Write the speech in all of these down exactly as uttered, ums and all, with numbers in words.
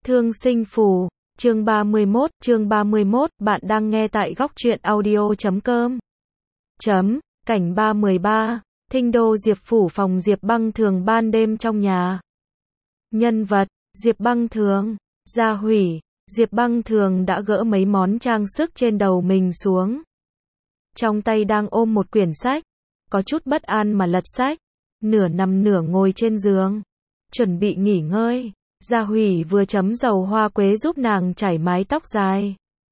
Thương sinh phù, chương ba mươi mốt, chương ba mươi mốt, bạn đang nghe tại góc truyện audio chấm com. Chấm, cảnh ba mươi ba, Thinh đô Diệp phủ phòng Diệp Băng Thường ban đêm trong nhà. Nhân vật, Diệp Băng Thường, Gia Hủy, Diệp Băng Thường đã gỡ mấy món trang sức trên đầu mình xuống. Trong tay đang ôm một quyển sách, có chút bất an mà lật sách, nửa nằm nửa ngồi trên giường, chuẩn bị nghỉ ngơi. Gia Hủy vừa chấm dầu hoa quế giúp nàng chải mái tóc dài,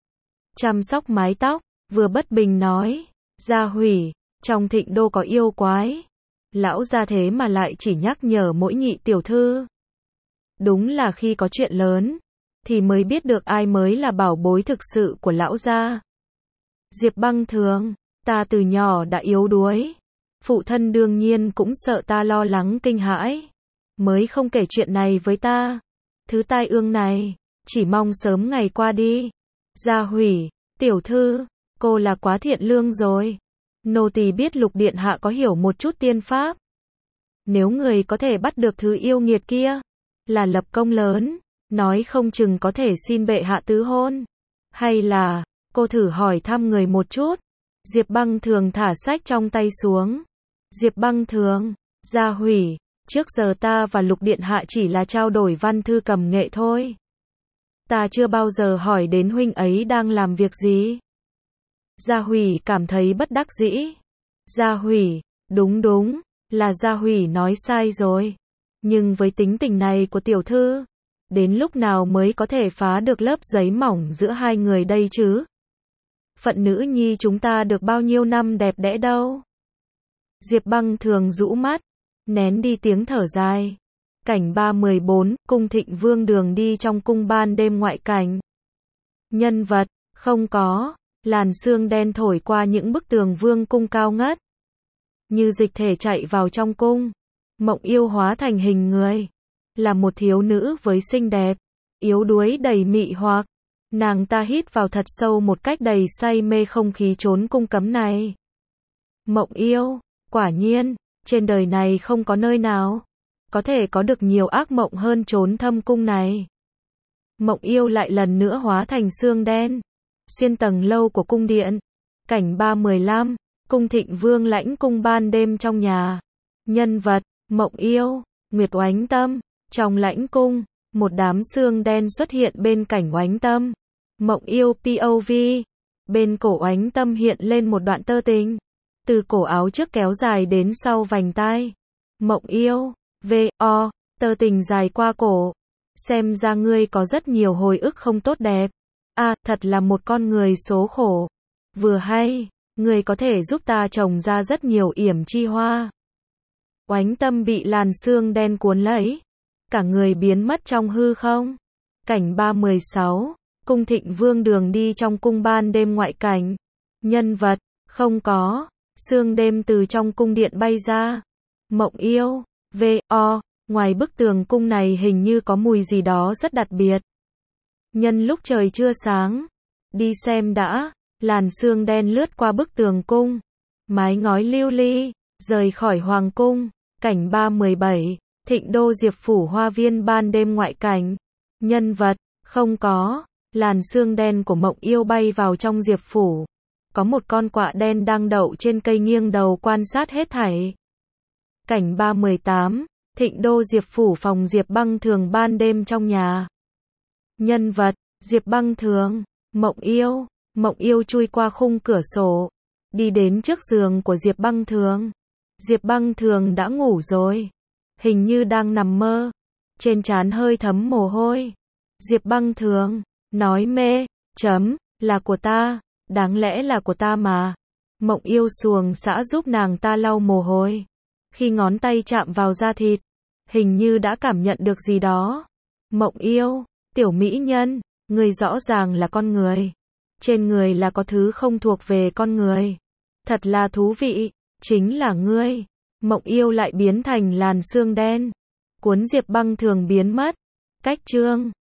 chăm sóc mái tóc, vừa bất bình nói, Gia Hủy, trong Thịnh đô có yêu quái, lão gia thế mà lại chỉ nhắc nhở mỗi nhị tiểu thư. Đúng là khi có chuyện lớn, thì mới biết được ai mới là bảo bối thực sự của lão gia. Diệp Băng Thường, ta từ nhỏ đã yếu đuối, phụ thân đương nhiên cũng sợ ta lo lắng kinh hãi, mới không kể chuyện này với ta. Thứ tai ương này, chỉ mong sớm ngày qua đi. Gia Hủy, tiểu thư, cô là quá thiện lương rồi. Nô tỳ biết Lục điện hạ có hiểu một chút tiên pháp. Nếu người có thể bắt được thứ yêu nghiệt kia, là lập công lớn, nói không chừng có thể xin bệ hạ tứ hôn. Hay là, cô thử hỏi thăm người một chút. Diệp Băng Thường thả sách trong tay xuống. Diệp Băng Thường, Gia Hủy, trước giờ ta và Lục điện hạ chỉ là trao đổi văn thư cầm nghệ thôi. Ta chưa bao giờ hỏi đến huynh ấy đang làm việc gì. Gia Hủy cảm thấy bất đắc dĩ. Gia Hủy, đúng đúng, là Gia Hủy nói sai rồi. Nhưng với tính tình này của tiểu thư, đến lúc nào mới có thể phá được lớp giấy mỏng giữa hai người đây chứ? Phận nữ nhi chúng ta được bao nhiêu năm đẹp đẽ đâu. Diệp Băng Thường rũ mắt, nén đi tiếng thở dài. Cảnh ba mươi bốn, cung Thịnh Vương đường đi trong cung ban đêm ngoại cảnh. Nhân vật, không có, làn sương đen thổi qua những bức tường vương cung cao ngất. Như dịch thể chạy vào trong cung. Mộng Yêu hóa thành hình người. Là một thiếu nữ với xinh đẹp, yếu đuối đầy mị hoặc. Nàng ta hít vào thật sâu một cách đầy say mê không khí trốn cung cấm này. Mộng Yêu, quả nhiên, trên đời này không có nơi nào có thể có được nhiều ác mộng hơn trốn thâm cung này. Mộng Yêu lại lần nữa hóa thành sương đen, xuyên tầng lâu của cung điện. Cảnh ba mươi lăm, cung Thịnh Vương lãnh cung ban đêm trong nhà. Nhân vật, Mộng Yêu, Nguyệt Oánh Tâm. Trong lãnh cung, một đám sương đen xuất hiện bên cạnh Oánh Tâm. Mộng Yêu pê ô vê, bên cổ Oánh Tâm hiện lên một đoạn tơ tình, từ cổ áo trước kéo dài đến sau vành tai. Mộng Yêu, vê o, tơ tình dài qua cổ. Xem ra ngươi có rất nhiều hồi ức không tốt đẹp. À, thật là một con người số khổ. Vừa hay, ngươi có thể giúp ta trồng ra rất nhiều yểm chi hoa. Oánh Tâm bị làn sương đen cuốn lấy, cả người biến mất trong hư không. Cảnh ba mươi sáu, cung Thịnh Vương đường đi trong cung ban đêm ngoại cảnh. Nhân vật, không có, sương đêm từ trong cung điện bay ra. Mộng Yêu, vê o, ngoài bức tường cung này hình như có mùi gì đó rất đặc biệt. Nhân lúc trời chưa sáng, đi xem đã. Làn sương đen lướt qua bức tường cung, mái ngói lưu ly, rời khỏi hoàng cung. Cảnh ba mươi bảy, Thịnh đô Diệp phủ hoa viên ban đêm ngoại cảnh. Nhân vật, không có, làn sương đen của Mộng Yêu bay vào trong Diệp phủ. Có một con quạ đen đang đậu trên cây nghiêng đầu quan sát hết thảy. Cảnh ba mươi tám, Thịnh đô Diệp phủ phòng Diệp Băng Thường ban đêm trong nhà. Nhân vật, Diệp Băng Thường, Mộng Yêu. Mộng Yêu chui qua khung cửa sổ, đi đến trước giường của Diệp Băng Thường. Diệp Băng Thường đã ngủ rồi, hình như đang nằm mơ, trên trán hơi thấm mồ hôi. Diệp Băng Thường, nói mê, chấm, là của ta, đáng lẽ là của ta mà. Mộng Yêu xuồng xã giúp nàng ta lau mồ hôi. Khi ngón tay chạm vào da thịt, hình như đã cảm nhận được gì đó. Mộng Yêu, tiểu mỹ nhân, người rõ ràng là con người. Trên người là có thứ không thuộc về con người. Thật là thú vị, chính là ngươi. Mộng Yêu lại biến thành làn sương đen, cuốn Diệp Băng Thường biến mất. Cách chương